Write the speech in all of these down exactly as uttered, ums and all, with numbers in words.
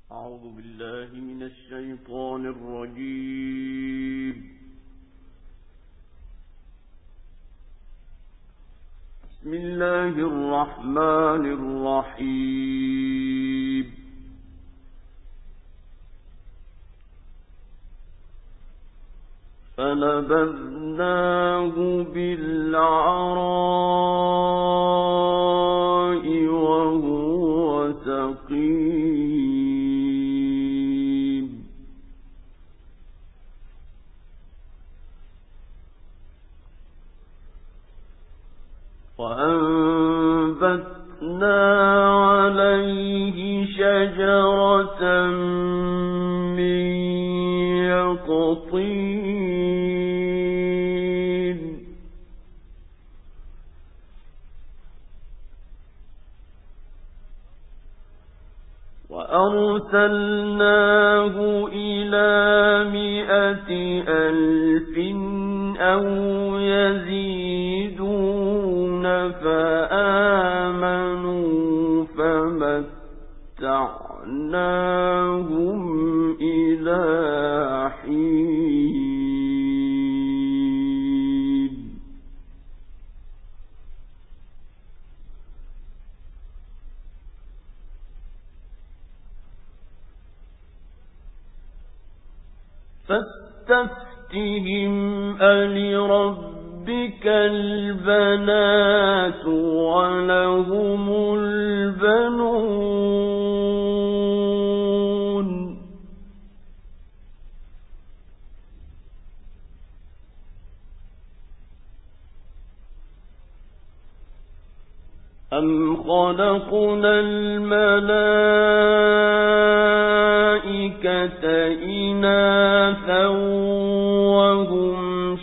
أعوذ بالله من الشيطان الرجيم. بسم الله الرحمن الرحيم. فنبذناه بالعراء وهو سقيم. وأنبتنا عليه شجرة من يقطين وأرسلناه إلى مائة ألف أو يزيدون فآمنوا فمتعناهم إلى حين. فاستفتهم ألربك البنات ولهم البنون أم خلقنا الملائكة إناثا وهم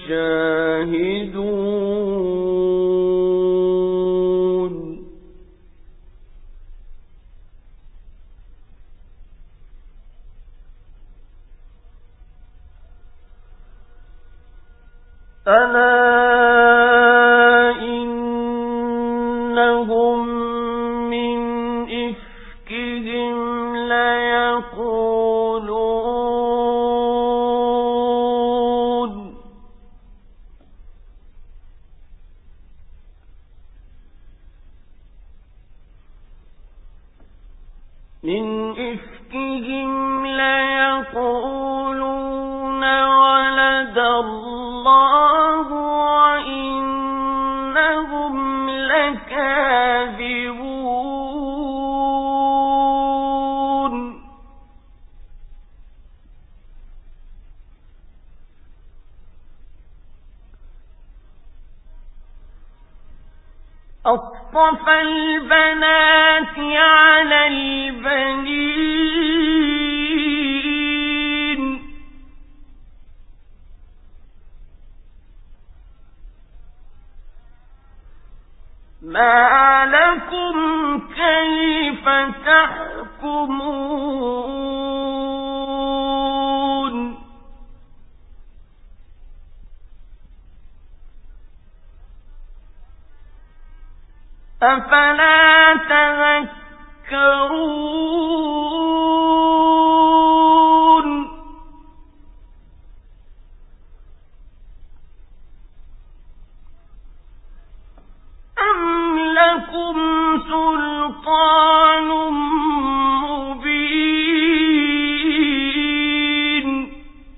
شاهدون ألا إنهم من إفكهم ليقولون من إفكهم ليقولون ولد الله وإنهم لكاذبون. أصطفى البنات على البنين ما لكم كيف تحكمون أفلا تذكرون أم لكم سلطان مبين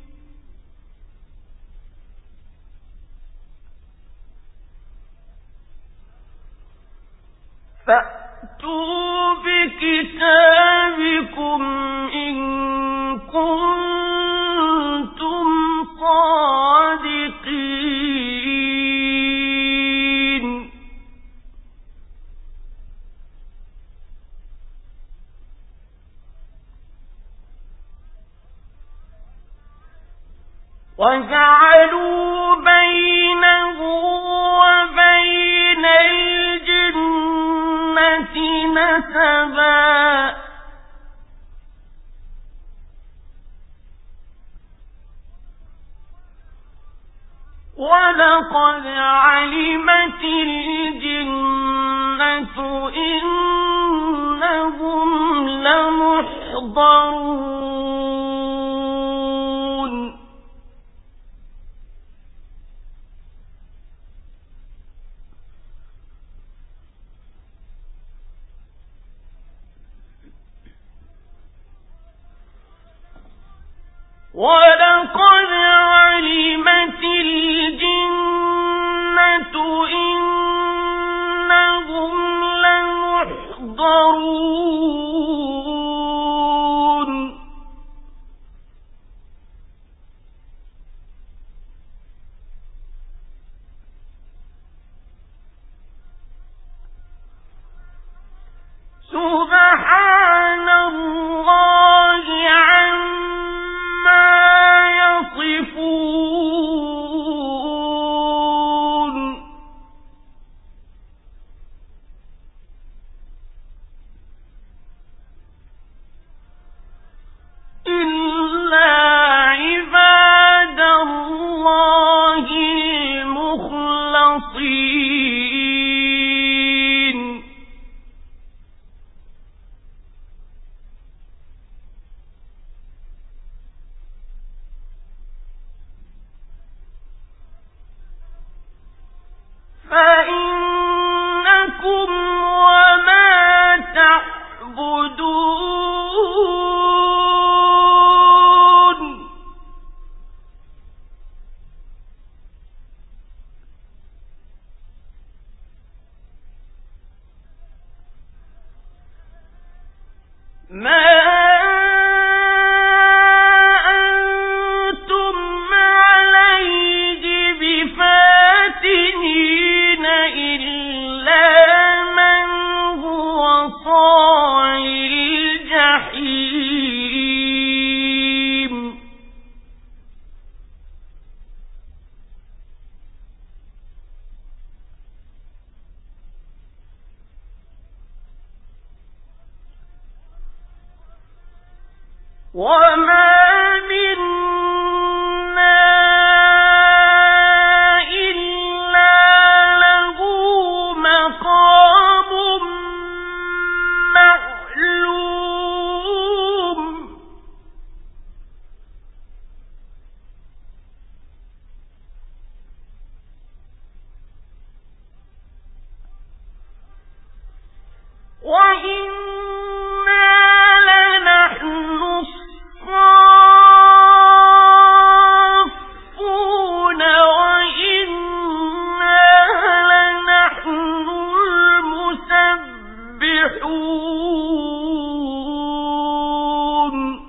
فأتوا بكتابكم إن كنتم صادقين وجعلوا بينه وبين الجنة نسبا ولقد علمت الجنة إنهم لمحضرون يحضرون ولقد علمت الجنة إنهم لمحضرون سبحان الله عما يصفون إلا عباد الله المخلصين فإنكم وما تعبدون ما أنتم عليه بفاتنين إلا من هو صال الجحيم وما منا إلا له مقام معلوم وإنا لنحن الصافون وإنا لنحن المسبحون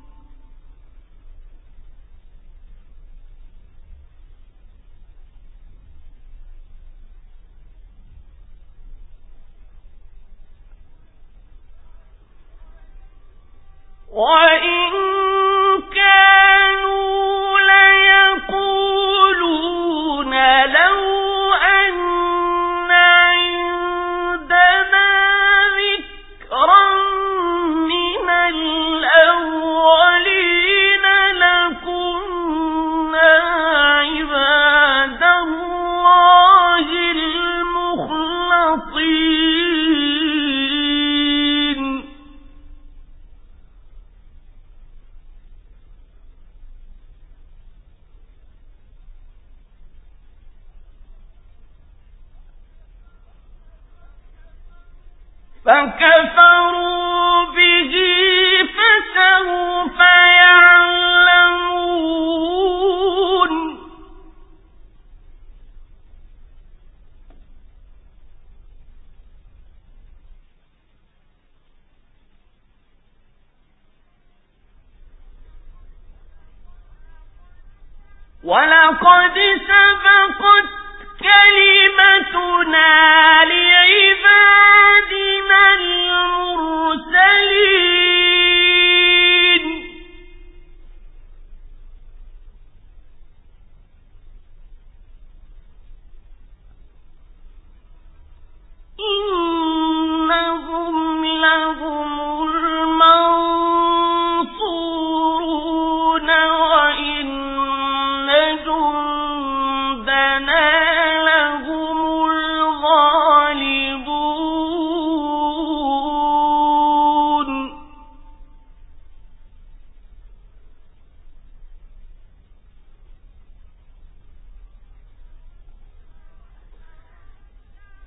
وإن كانوا ليقولون لو أن عندنا ذكرا من الأولين لكنا عباد الله المخلصين فكفروا به فسوف يعلمون ولقد سبقت كلمتنا لعبادنا المرسلين إنهم لهم المنصورون وإن جندنا لهم الغالبون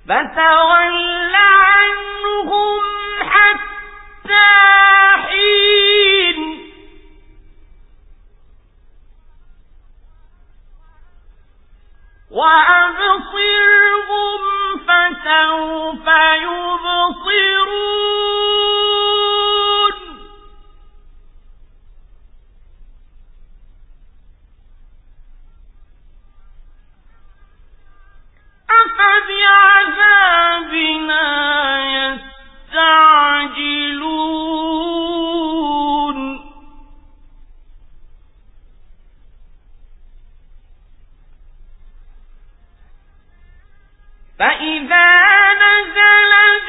فتول عنهم حتى حين وأبصرهم فسوف يبصرون أفبعذابنا يستعجلون فإذا نزل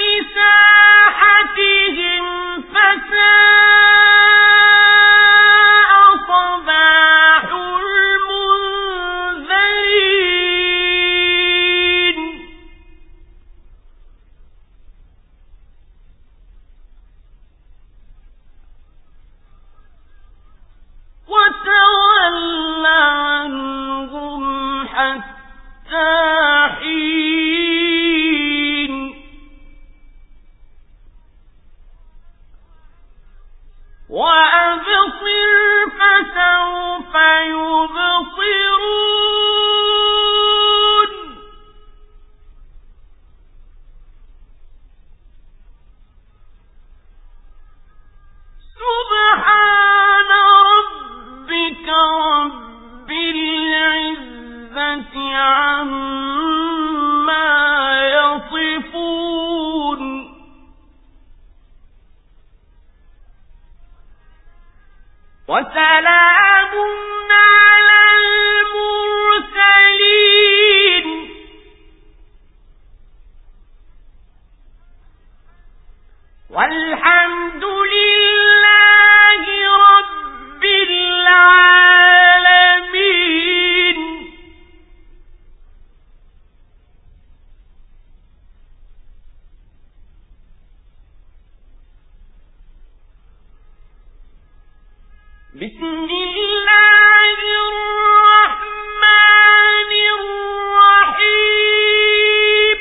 بساحتهم فساء صباح المنذرين وتول عنهم حتى حين وأبصر فسوف يبصرون سبحان ربك رب العزة عما يصفون وسلام على المرسلين والحمد لله رب العالمين. بسم الله الرحمن الرحيم.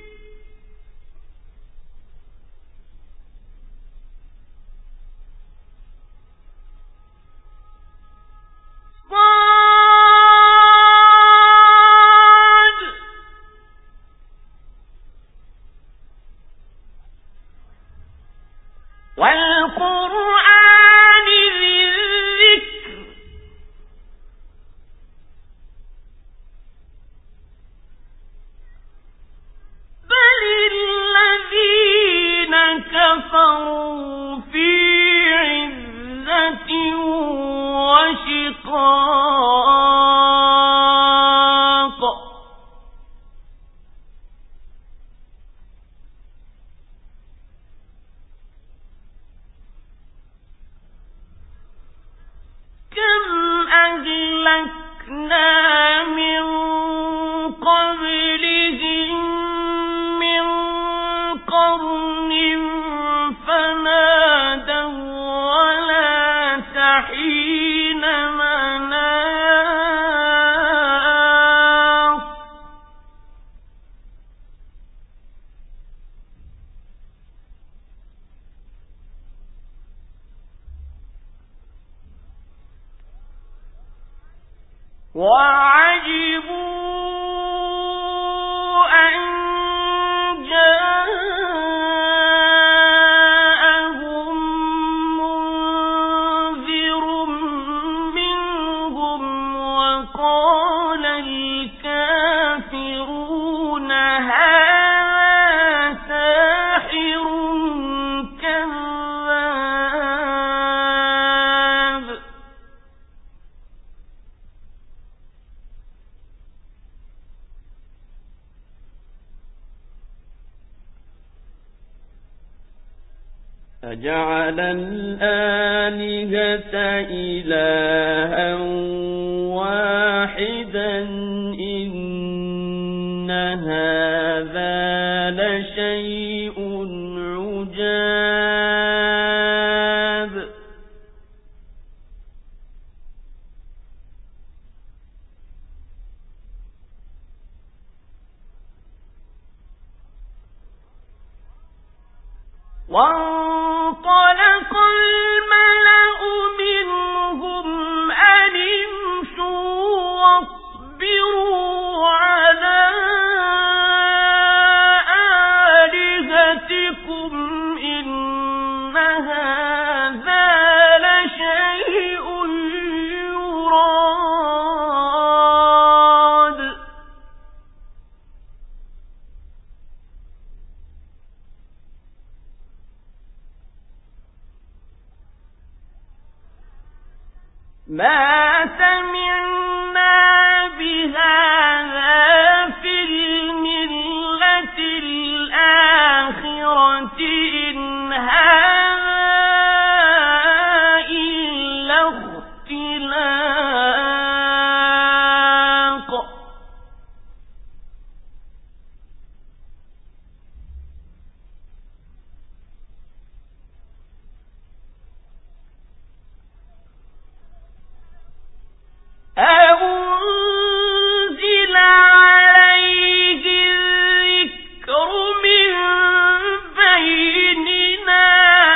صاد والقرآن ذي الذكر بل الذين كفروا في عزة وشقاق كم أهلكنا من قبلهم من قرن فنادوا ولا تحين مناص وعجبوا أن جاءهم منذر منهم وقال الكافرون هذا ساحر كذاب. أجعل الآلهة إلها واحدا إن هذا لشيء عجاب. وانطلق الملأ منهم أن امشوا واصبروا على آلهتكم إن هذا لشيء يراد ما سمعنا بهذا في الملة الآخرة إن هذا إلا اختلاق أنزل عليه الذكر من بيننا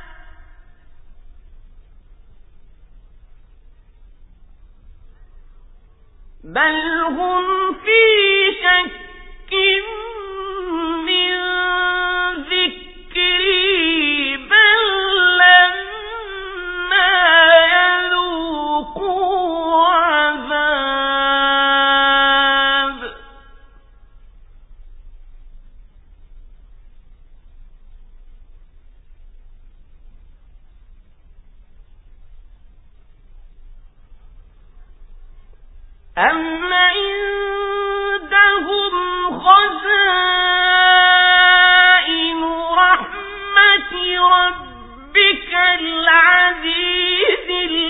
بل هم في شك من ذكري بل لما يذوقوا عذاب أم عندهم خزائن رحمة ربك العزيز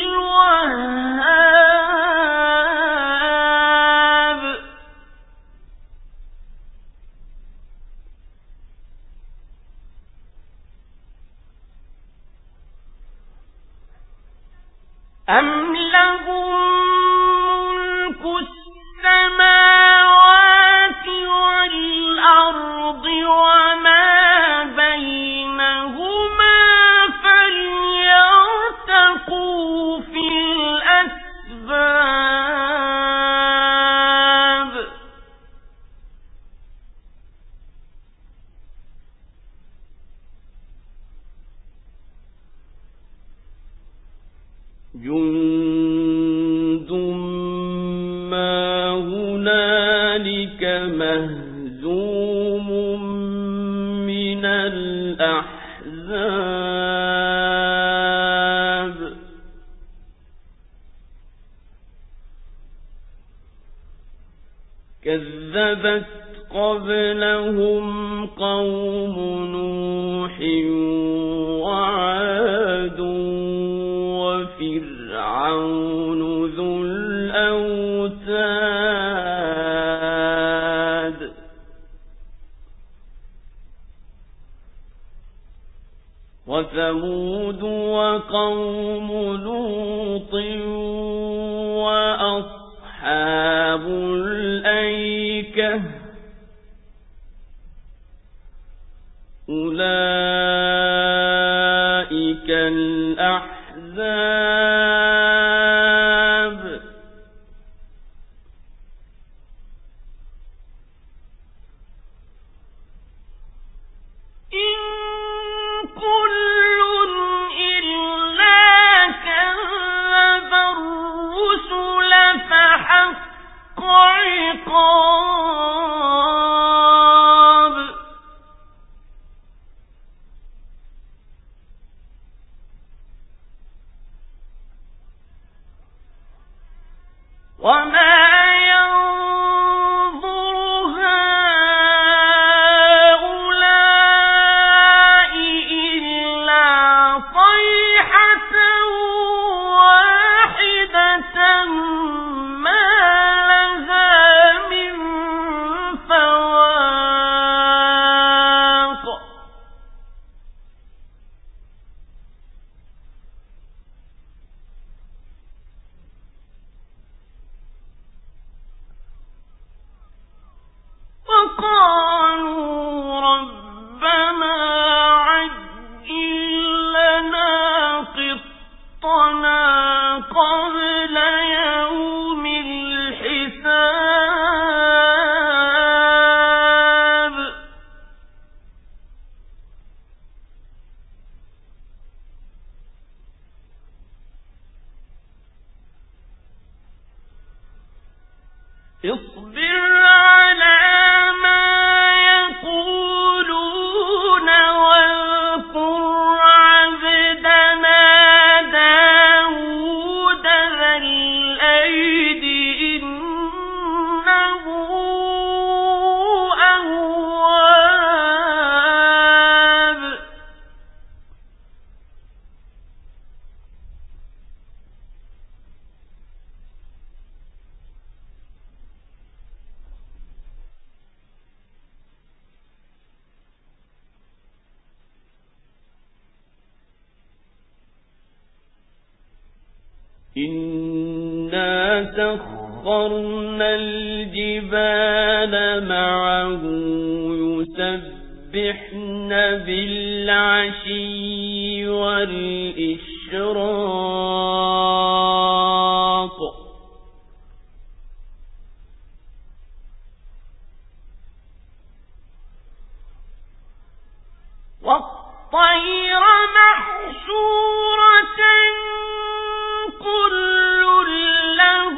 الوهاب أم لهم السماوات والأرض وما بينهما فليرتقوا في الأسباب جند ما هنالك مهزوم من الأحزاب كذبت قبلهم قوم نوح وعاد وفرعون ذو الأوتاد وثمود وقوم لوط وأصحاب الأيكة أولئك الأحزاب إن كل إلا كذب الرسل فحق عقاب وما ينظر هؤلاء إلا صيحة واحدة ما لها من فواق اصبر على ما يقولون واذكر عبدنا داود ذا الأيد إنه أواب. إنا سخرنا الجبال معه يسبحن بالعشي والإشراق والطير محشورة كل له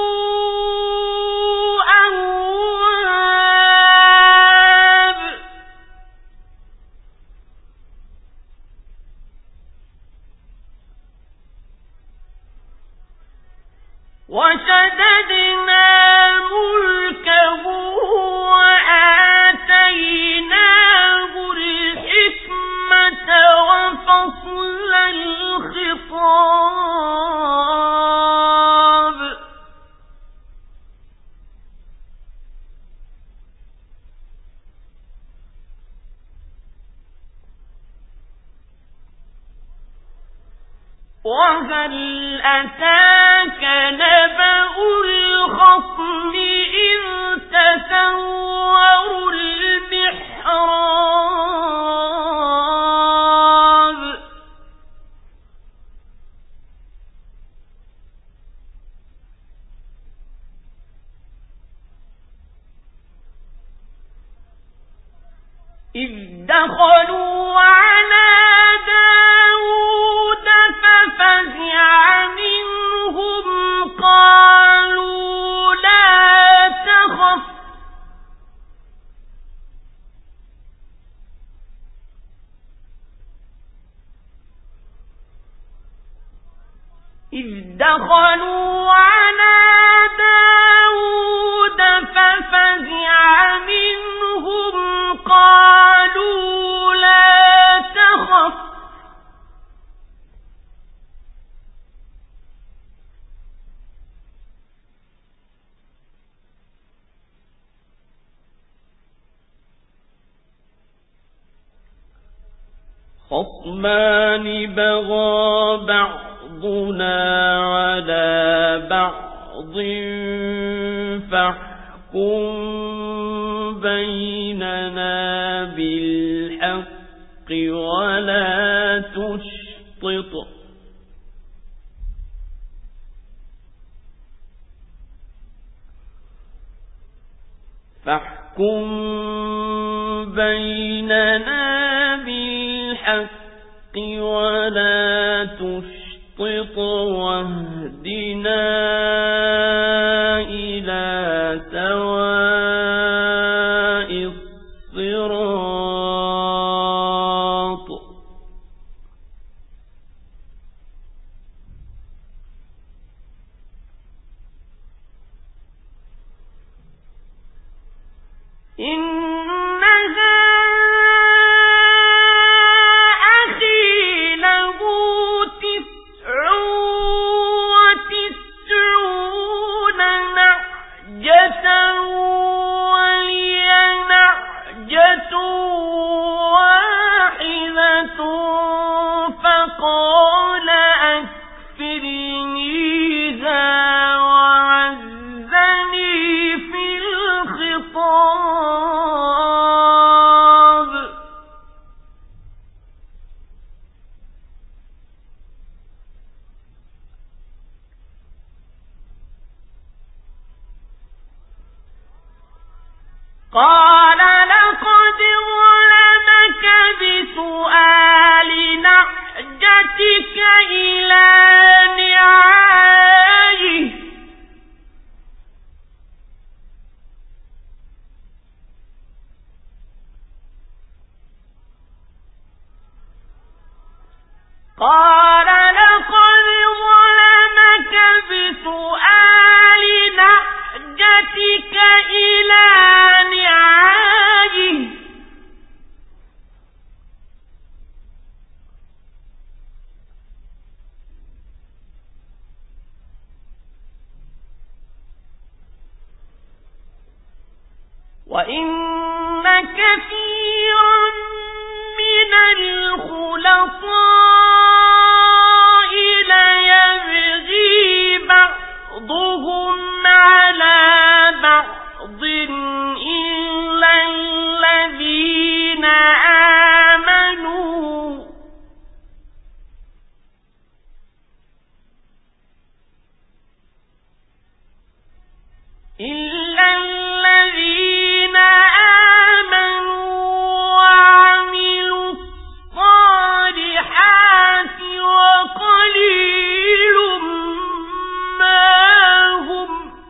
أواب. وشددنا ملكه وآتيناه الحكمة وفصل الخطاب. وهل أتاك نبأ الخصم إذ تسوروا المحراب. إذ دخلوا على داود ففزع منهم قالوا لا تخف إذ دخلوا على داود ففزع منهم قالوا لا تخف خصمان بغى بعضنا على بعض فاحكم بيننا بالحق ولا تشطط فاحكم بيننا بالحق ولا تشطط واهدنا إلى سواء الصراط. إنها أخي له تسع وتسعون نعجة ولي نعجة واحدة فقال أكفلنيها وعزني في الخطاب. قال لقد ظلمك بسؤال نعجتك إلى نعاجه قال لقد ظلمك بسؤال نعجتك إلى نعاجه وإن كثيرا من الخلطاء ليبغي بعضهم على بعض إلا الذين آمنوا إلا الذين آمنوا وعملوا الصالحات وقليل ما هم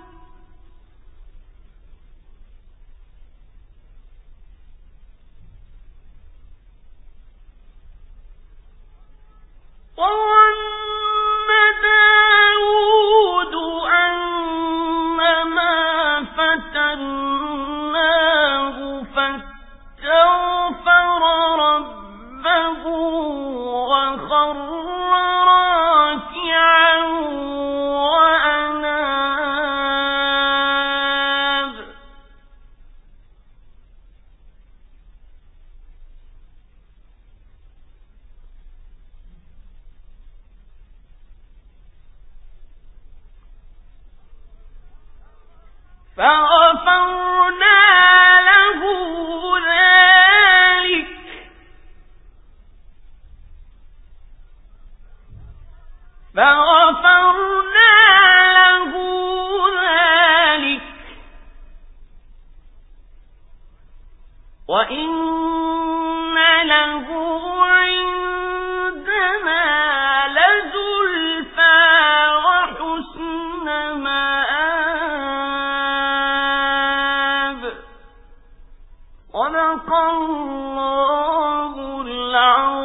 وظن داود أنما فتناه فاستغفر ربه وخر راكعا وأناب فغفرنا له ذلك فغفرنا له ذلك وإن له عندنا لزلفى وحسن مآب صدق الله العظيم.